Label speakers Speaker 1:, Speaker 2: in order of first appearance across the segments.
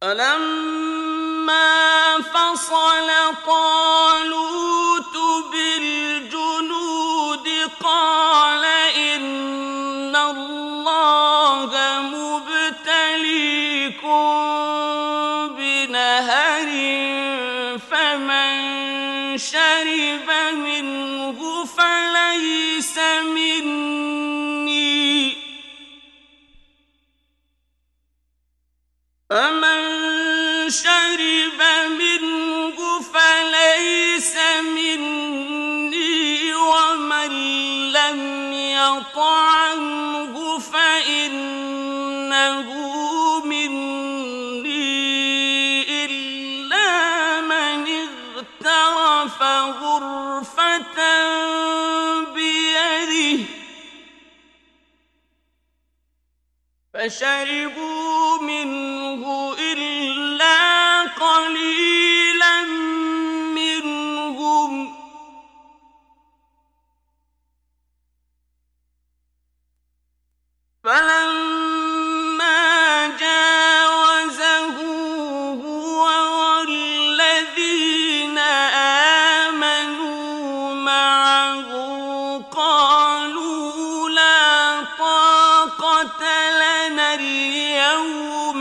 Speaker 1: فلما فصل طالوت بالجنود قال إن الله مبتليكم بنهر فمن شرب منه فليس مني ومن لم يطعمه فإنه مني إلا من اغترف غرفة بيده فشربوا منه إلا قليلا منهم فلما جاوزه هو والذين آمنوا معه قالوا لا طاقة لنا اليوم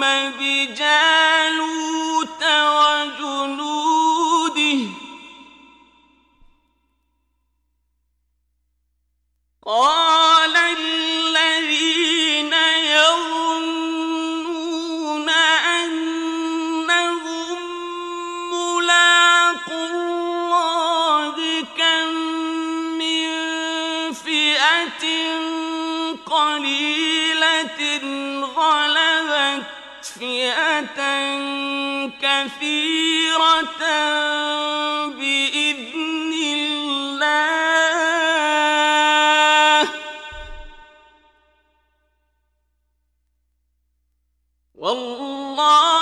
Speaker 1: بجالوت وجنوده قال الذين يظنون أنهم ملاقو الله كم من فئة قليلة غلبت فئة كثيرة بإذن الله والله